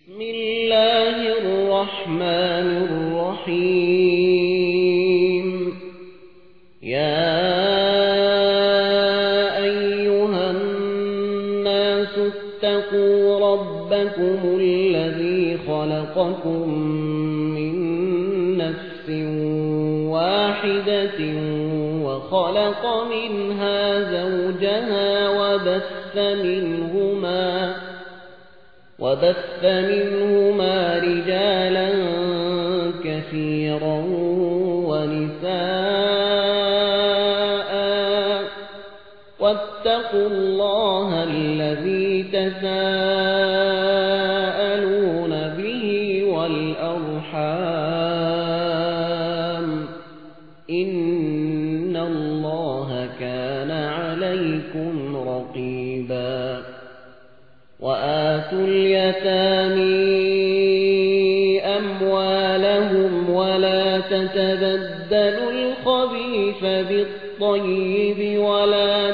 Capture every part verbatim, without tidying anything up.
بسم الله الرحمن الرحيم. يا أيها الناس اتقوا ربكم الذي خلقكم من نفس واحدة وخلق منها زوجها وبث منهما وبث منهما رجالا كثيرا ونساء واتقوا الله الذي تساءلون به والأرحام إن الله كان عليكم رقيبا. وآتوا اليتامى أموالهم ولا تتبدلوا الخبيث بالطيب ولا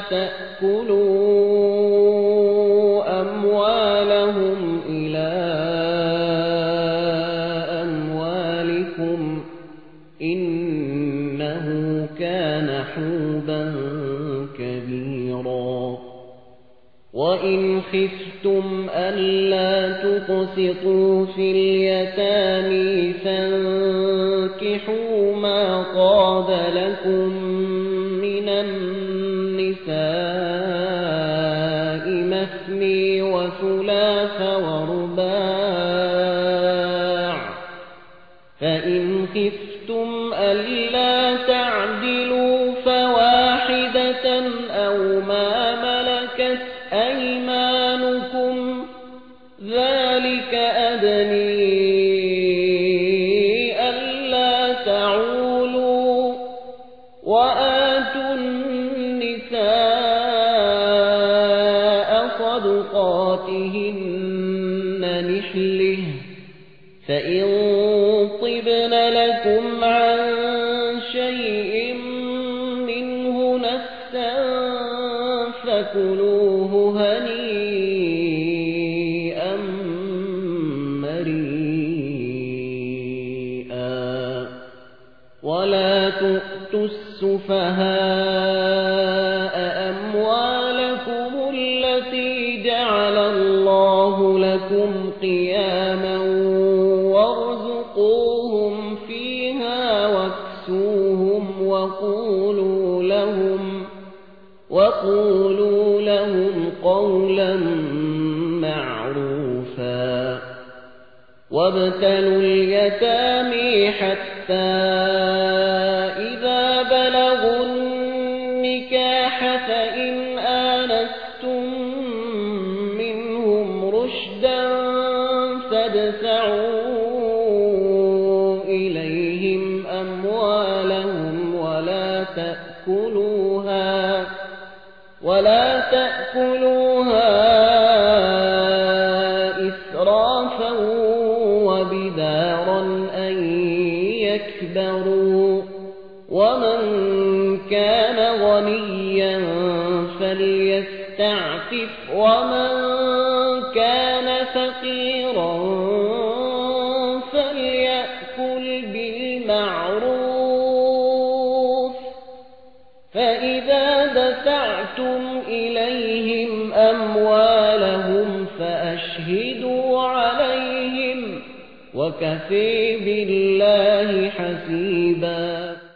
تأكلوا أموالهم إلى أموالكم إنه كان حوبا كبيرا. وإن خفتم ألا تقسطوا في اليتامى فانكحوا ما طاب لكم من النساء مثني وثلاث ورباع، فإن خفتم ألا تعدلوا فواحدة أو ما ملكت أيمانكم ذلك أدني ألا تعولوا. وآتوا النساء صدقاتهن نحلة فإن طبن لكم عن شيء منه نفسا فكلوه هنيئا مريئا. ولا تؤتوا السفهاء أموالكم التي جعل الله لكم قياما وارزقوهم فيها واكسوهم وقولوا لهم وقولوا لهم قولا معروفا. وابتلوا اليتامى حتى إذا بلغوا النكاح فإن آنستم منهم رشدا فادفعوا إليهم أموالهم ولا تأكلوها ولا تأكلوها إسرافا وبدارا أن يكبروا. ومن كان غنيا فليستعفف ومن كان فقيرا فليأكل بالمعروف. فإذا دفعتم إليهم أموالهم فأشهدوا عليهم وكفى بالله حسيبا.